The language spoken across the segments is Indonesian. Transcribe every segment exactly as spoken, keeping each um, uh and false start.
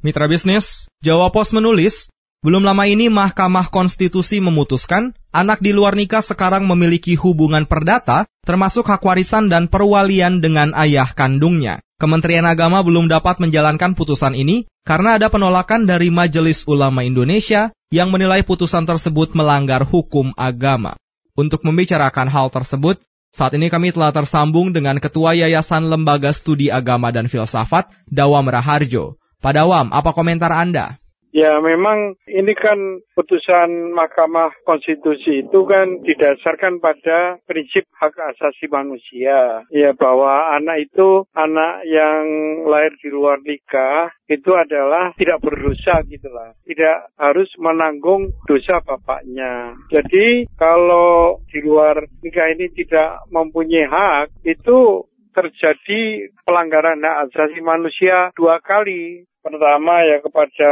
Mitra bisnis, Jawa Pos menulis, belum lama ini Mahkamah Konstitusi memutuskan anak di luar nikah sekarang memiliki hubungan perdata, termasuk hak warisan dan perwalian dengan ayah kandungnya. Kementerian Agama belum dapat menjalankan putusan ini karena ada penolakan dari Majelis Ulama Indonesia yang menilai putusan tersebut melanggar hukum agama. Untuk membicarakan hal tersebut, saat ini kami telah tersambung dengan Ketua Yayasan Lembaga Studi Agama dan Filsafat, Dawam Raharjo. Pak Dawam, apa komentar Anda? Ya, memang ini kan putusan Mahkamah Konstitusi itu kan didasarkan pada prinsip hak asasi manusia. Ya, bahwa anak itu, anak yang lahir di luar nikah, itu adalah tidak berdosa gitu lah. Tidak harus menanggung dosa bapaknya. Jadi, kalau di luar nikah ini tidak mempunyai hak, itu terjadi pelanggaran hak asasi manusia dua kali. Pertama ya kepada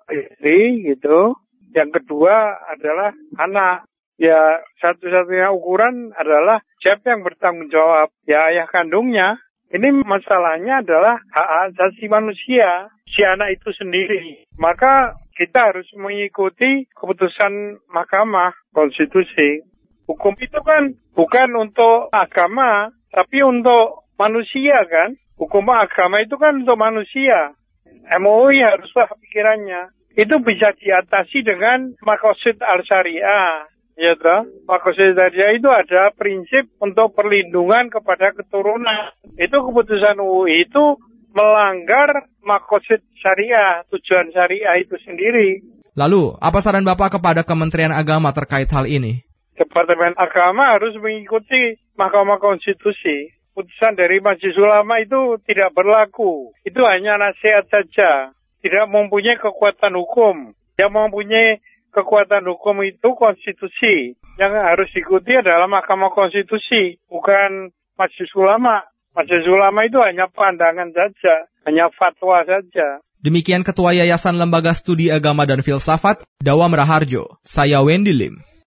istri gitu. Yang kedua adalah anak. Ya satu-satunya ukuran adalah siapa yang bertanggung jawab. Ya ayah kandungnya. Ini masalahnya adalah hak asasi manusia. Si anak itu sendiri. Maka kita harus mengikuti keputusan Mahkamah Konstitusi. Hukum itu kan bukan untuk agama, tapi untuk manusia kan. Hukum agama itu kan untuk manusia. M U I haruslah pikirannya. Itu bisa diatasi dengan Maqasid al-Syariah. Ya toh? Maqasid al-Syariah itu ada prinsip untuk perlindungan kepada keturunan. Itu keputusan U U I itu melanggar Maqasid Syariah, tujuan syariah itu sendiri. Lalu, apa saran Bapak kepada Kementerian Agama terkait hal ini? Departemen Agama harus mengikuti Mahkamah Konstitusi. Putusan dari Majelis Ulama itu tidak berlaku. Itu hanya nasihat saja. Tidak mempunyai kekuatan hukum. Yang mempunyai kekuatan hukum itu konstitusi. Yang harus diikuti adalah Mahkamah Konstitusi. Bukan Majelis Ulama. Majelis Ulama itu hanya pandangan saja. Hanya fatwa saja. Demikian Ketua Yayasan Lembaga Studi Agama dan Filsafat, Dawam Raharjo. Saya Wendy Lim.